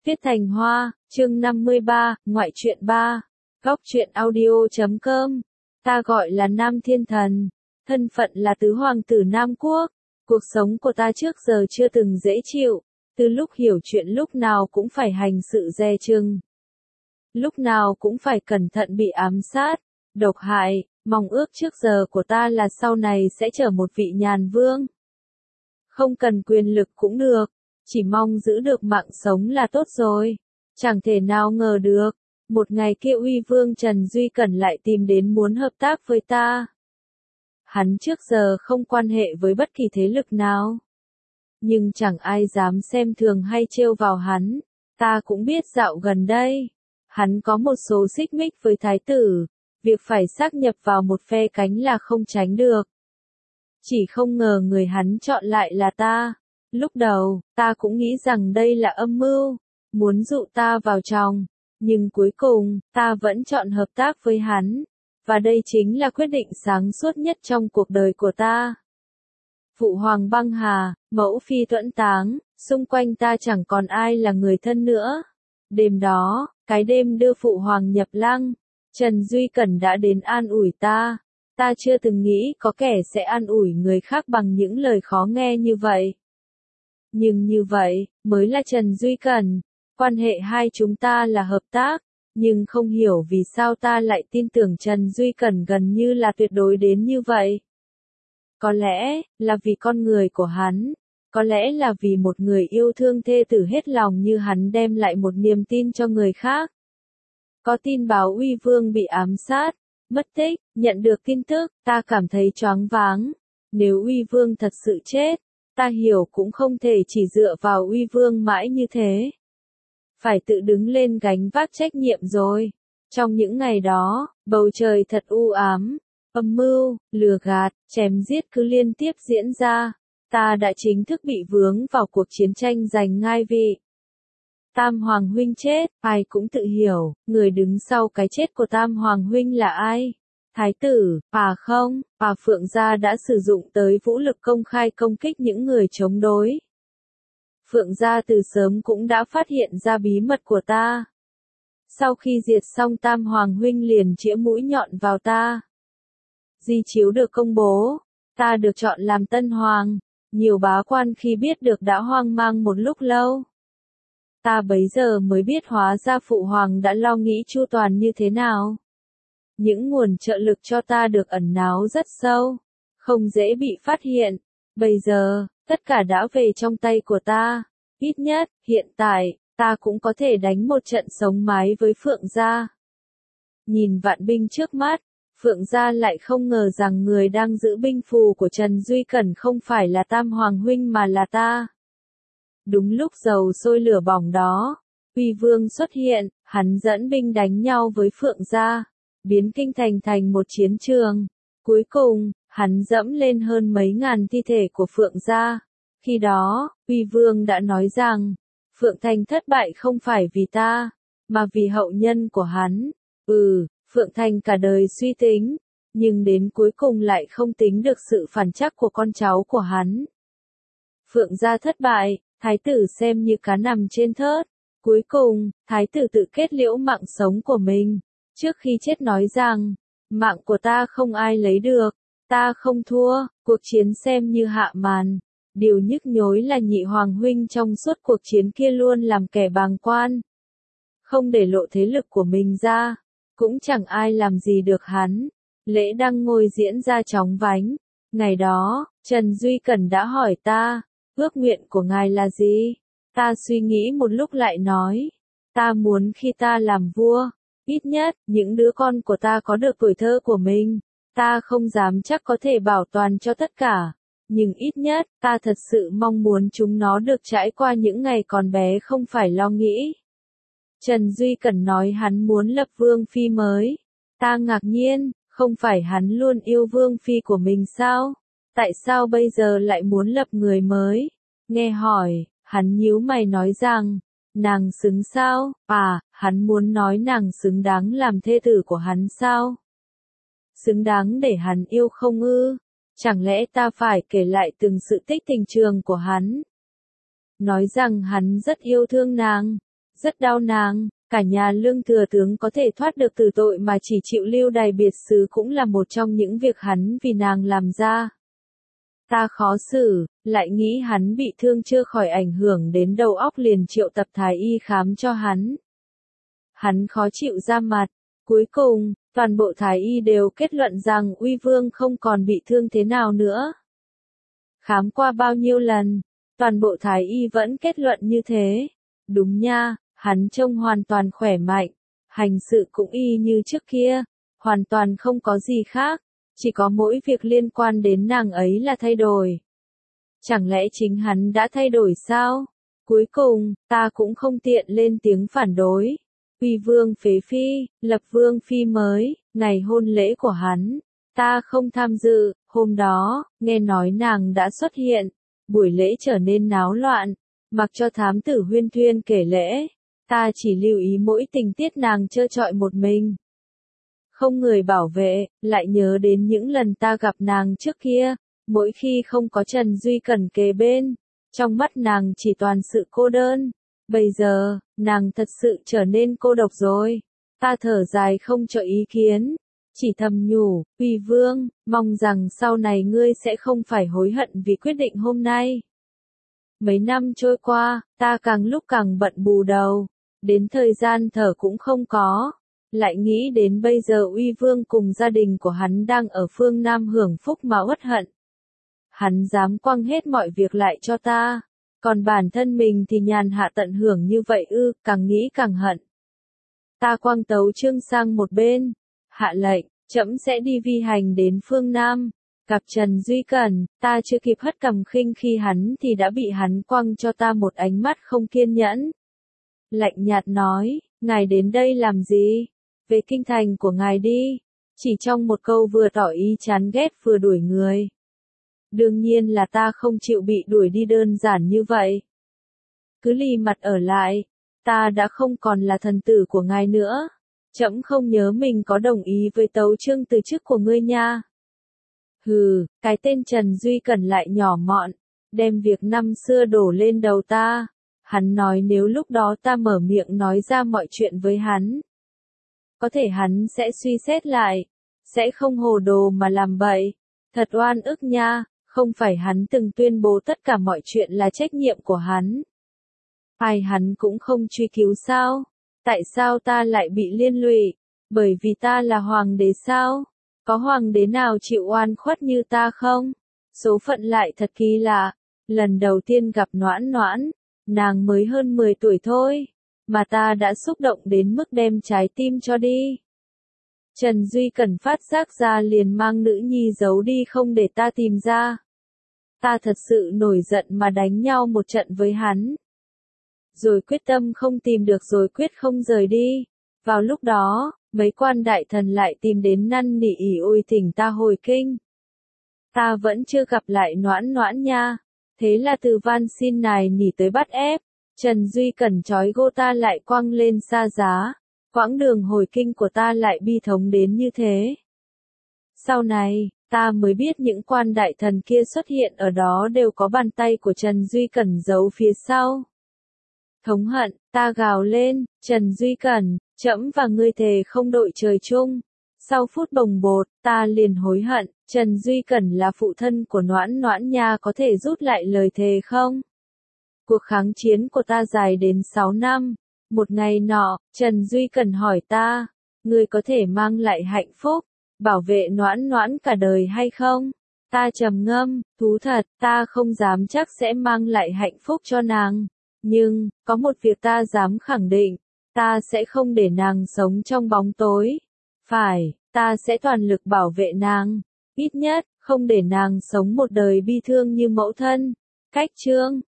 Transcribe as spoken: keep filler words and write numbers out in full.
Viết Thành Hoa, chương năm mươi ba, ngoại truyện ba. Góc truyện audio chấm com. Ta gọi là Nam Thiên Thần, thân phận là tứ hoàng tử Nam Quốc. Cuộc sống của ta trước giờ chưa từng dễ chịu, từ lúc hiểu chuyện lúc nào cũng phải hành sự dè chừng. Lúc nào cũng phải cẩn thận bị ám sát, độc hại, mong ước trước giờ của ta là sau này sẽ trở một vị nhàn vương. Không cần quyền lực cũng được, chỉ mong giữ được mạng sống là tốt rồi. Chẳng thể nào ngờ được, một ngày kia uy vương Trần Duy Cẩn lại tìm đến muốn hợp tác với ta. Hắn trước giờ không quan hệ với bất kỳ thế lực nào, nhưng chẳng ai dám xem thường hay trêu vào hắn. Ta cũng biết dạo gần đây, hắn có một số xích mích với thái tử, việc phải sáp nhập vào một phe cánh là không tránh được. Chỉ không ngờ người hắn chọn lại là ta. Lúc đầu, ta cũng nghĩ rằng đây là âm mưu, muốn dụ ta vào trong, nhưng cuối cùng, ta vẫn chọn hợp tác với hắn, và đây chính là quyết định sáng suốt nhất trong cuộc đời của ta. Phụ hoàng băng hà, mẫu phi tuẫn táng, xung quanh ta chẳng còn ai là người thân nữa. Đêm đó, cái đêm đưa phụ hoàng nhập lăng, Trần Duy Cẩn đã đến an ủi ta. Ta chưa từng nghĩ có kẻ sẽ an ủi người khác bằng những lời khó nghe như vậy. Nhưng như vậy, mới là Trần Duy Cẩn. Quan hệ hai chúng ta là hợp tác, nhưng không hiểu vì sao ta lại tin tưởng Trần Duy Cẩn gần như là tuyệt đối đến như vậy. Có lẽ, là vì con người của hắn. Có lẽ là vì một người yêu thương thê tử hết lòng như hắn đem lại một niềm tin cho người khác. Có tin báo uy vương bị ám sát, mất tích, nhận được tin tức, ta cảm thấy choáng váng. Nếu uy vương thật sự chết, ta hiểu cũng không thể chỉ dựa vào uy vương mãi như thế. Phải tự đứng lên gánh vác trách nhiệm rồi. Trong những ngày đó, bầu trời thật u ám, âm mưu, lừa gạt, chém giết cứ liên tiếp diễn ra. Ta đã chính thức bị vướng vào cuộc chiến tranh giành ngai vị. Tam Hoàng Huynh chết, ai cũng tự hiểu, người đứng sau cái chết của Tam Hoàng Huynh là ai? Thái tử, à không, à Phượng gia đã sử dụng tới vũ lực công khai công kích những người chống đối. Phượng gia từ sớm cũng đã phát hiện ra bí mật của ta. Sau khi diệt xong Tam Hoàng Huynh liền chĩa mũi nhọn vào ta. Di chiếu được công bố, ta được chọn làm tân hoàng. Nhiều bá quan khi biết được đã hoang mang một lúc lâu. Ta bấy giờ mới biết hóa ra phụ hoàng đã lo nghĩ chu toàn như thế nào. Những nguồn trợ lực cho ta được ẩn náu rất sâu, không dễ bị phát hiện. Bây giờ, tất cả đã về trong tay của ta. Ít nhất, hiện tại, ta cũng có thể đánh một trận sống mái với Phượng gia. Nhìn vạn binh trước mắt, Phượng gia lại không ngờ rằng người đang giữ binh phù của Trần Duy Cẩn không phải là Tam Hoàng Huynh mà là ta. Đúng lúc dầu sôi lửa bỏng đó, uy vương xuất hiện, hắn dẫn binh đánh nhau với Phượng gia, biến kinh thành thành một chiến trường. Cuối cùng, hắn dẫm lên hơn mấy ngàn thi thể của Phượng gia. Khi đó, uy vương đã nói rằng, Phượng Thành thất bại không phải vì ta, mà vì hậu nhân của hắn. Ừ, Phượng Thành cả đời suy tính, nhưng đến cuối cùng lại không tính được sự phản trắc của con cháu của hắn. Phượng gia thất bại, thái tử xem như cá nằm trên thớt. Cuối cùng, thái tử tự kết liễu mạng sống của mình. Trước khi chết nói rằng, mạng của ta không ai lấy được, ta không thua, cuộc chiến xem như hạ màn. Điều nhức nhối là nhị hoàng huynh trong suốt cuộc chiến kia luôn làm kẻ bàng quan. Không để lộ thế lực của mình ra, cũng chẳng ai làm gì được hắn. Lễ đăng ngôi diễn ra chóng vánh. Ngày đó, Trần Duy Cẩn đã hỏi ta, ước nguyện của ngài là gì? Ta suy nghĩ một lúc lại nói, ta muốn khi ta làm vua, ít nhất, những đứa con của ta có được tuổi thơ của mình. Ta không dám chắc có thể bảo toàn cho tất cả, nhưng ít nhất, ta thật sự mong muốn chúng nó được trải qua những ngày còn bé không phải lo nghĩ. Trần Duy Cẩn nói hắn muốn lập vương phi mới. Ta ngạc nhiên, không phải hắn luôn yêu vương phi của mình sao? Tại sao bây giờ lại muốn lập người mới? Nghe hỏi, hắn nhíu mày nói rằng, nàng xứng sao? À, hắn muốn nói nàng xứng đáng làm thê tử của hắn sao? Xứng đáng để hắn yêu không ư? Chẳng lẽ ta phải kể lại từng sự tích tình trường của hắn? Nói rằng hắn rất yêu thương nàng, rất đau nàng. Cả nhà Lương thừa tướng có thể thoát được từ tội mà chỉ chịu lưu đày biệt xứ cũng là một trong những việc hắn vì nàng làm ra. Ta khó xử, lại nghĩ hắn bị thương chưa khỏi ảnh hưởng đến đầu óc liền triệu tập thái y khám cho hắn. Hắn khó chịu ra mặt, cuối cùng, toàn bộ thái y đều kết luận rằng Uy Vương không còn bị thương thế nào nữa. Khám qua bao nhiêu lần, toàn bộ thái y vẫn kết luận như thế. Đúng nha, hắn trông hoàn toàn khỏe mạnh, hành sự cũng y như trước kia, hoàn toàn không có gì khác, chỉ có mỗi việc liên quan đến nàng ấy là thay đổi. Chẳng lẽ chính hắn đã thay đổi sao? Cuối cùng, ta cũng không tiện lên tiếng phản đối. Uy Vương phế phi, lập Vương phi mới, ngày hôn lễ của hắn, ta không tham dự, hôm đó, nghe nói nàng đã xuất hiện, buổi lễ trở nên náo loạn, mặc cho thám tử Huyên Thuyên kể lễ, ta chỉ lưu ý mỗi tình tiết nàng trơ trọi một mình. Không người bảo vệ, lại nhớ đến những lần ta gặp nàng trước kia, mỗi khi không có Trần Duy Cẩn kề bên, trong mắt nàng chỉ toàn sự cô đơn. Bây giờ, nàng thật sự trở nên cô độc rồi. Ta thở dài không cho ý kiến, chỉ thầm nhủ, Uy Vương, mong rằng sau này ngươi sẽ không phải hối hận vì quyết định hôm nay. Mấy năm trôi qua, ta càng lúc càng bận bù đầu, đến thời gian thở cũng không có. Lại nghĩ đến bây giờ Uy Vương cùng gia đình của hắn đang ở phương Nam hưởng phúc mà uất hận. Hắn dám quăng hết mọi việc lại cho ta, còn bản thân mình thì nhàn hạ tận hưởng như vậy ư, càng nghĩ càng hận. Ta quăng tấu chương sang một bên, hạ lệnh, trẫm sẽ đi vi hành đến phương Nam, gặp Trần Duy Cẩn, ta chưa kịp hất cằm khinh khi hắn thì đã bị hắn quăng cho ta một ánh mắt không kiên nhẫn. Lạnh nhạt nói, ngài đến đây làm gì? Về kinh thành của ngài đi. Chỉ trong một câu vừa tỏ ý chán ghét vừa đuổi người. Đương nhiên là ta không chịu bị đuổi đi đơn giản như vậy. Cứ lì mặt ở lại, ta đã không còn là thần tử của ngài nữa. Trẫm không nhớ mình có đồng ý với tấu chương từ chức của ngươi nha. Hừ, cái tên Trần Duy Cẩn lại nhỏ mọn, đem việc năm xưa đổ lên đầu ta. Hắn nói nếu lúc đó ta mở miệng nói ra mọi chuyện với hắn, có thể hắn sẽ suy xét lại, sẽ không hồ đồ mà làm bậy. Thật oan ức nha, không phải hắn từng tuyên bố tất cả mọi chuyện là trách nhiệm của hắn. Ai hắn cũng không truy cứu sao? Tại sao ta lại bị liên lụy? Bởi vì ta là hoàng đế sao? Có hoàng đế nào chịu oan khuất như ta không? Số phận lại thật kỳ lạ. Lần đầu tiên gặp Noãn Noãn, nàng mới hơn mười tuổi thôi, mà ta đã xúc động đến mức đem trái tim cho đi. Trần Duy Cẩn phát giác ra liền mang nữ nhi giấu đi không để ta tìm ra. Ta thật sự nổi giận mà đánh nhau một trận với hắn. Rồi quyết tâm không tìm được rồi quyết không rời đi. Vào lúc đó, mấy quan đại thần lại tìm đến năn nỉ ỉ ôi thỉnh ta hồi kinh. Ta vẫn chưa gặp lại Noãn Noãn nha. Thế là từ van xin nài nỉ tới bắt ép. Trần Duy Cẩn trói gô ta lại quăng lên xa giá. Quãng đường hồi kinh của ta lại bi thống đến như thế. Sau này, ta mới biết những quan đại thần kia xuất hiện ở đó đều có bàn tay của Trần Duy Cẩn giấu phía sau. Thống hận, ta gào lên, Trần Duy Cẩn, trẫm và ngươi thề không đội trời chung. Sau phút bồng bột, ta liền hối hận, Trần Duy Cẩn là phụ thân của Noãn Noãn nha, có thể rút lại lời thề không? Cuộc kháng chiến của ta dài đến sáu năm. Một ngày nọ, Trần Duy Cẩn hỏi ta, ngươi có thể mang lại hạnh phúc, bảo vệ Noãn Noãn cả đời hay không? Ta trầm ngâm, thú thật, ta không dám chắc sẽ mang lại hạnh phúc cho nàng. Nhưng, có một việc ta dám khẳng định, ta sẽ không để nàng sống trong bóng tối. Phải, ta sẽ toàn lực bảo vệ nàng, ít nhất, không để nàng sống một đời bi thương như mẫu thân. Cách chương